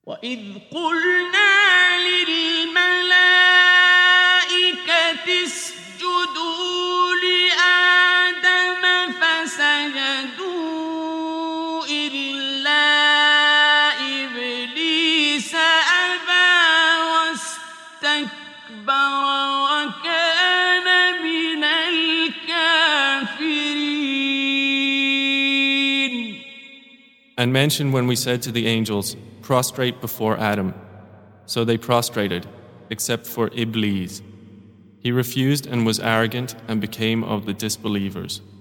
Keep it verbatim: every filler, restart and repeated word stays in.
وَإِذْ قُلْنَا لِلْمَلَائِكَةِ اسْجُدُوا لِآدَمَ فَسَجَدُوا إِلَّا إِبْلِيسَ أَبَىٰ وَاسْتَكْبَرَ وَكَانَ مِنَ الْكَافِرِينَ. And mention when we said to the angels, prostrate before Adam. So they prostrated, except for Iblis. He refused and was arrogant and became of the disbelievers.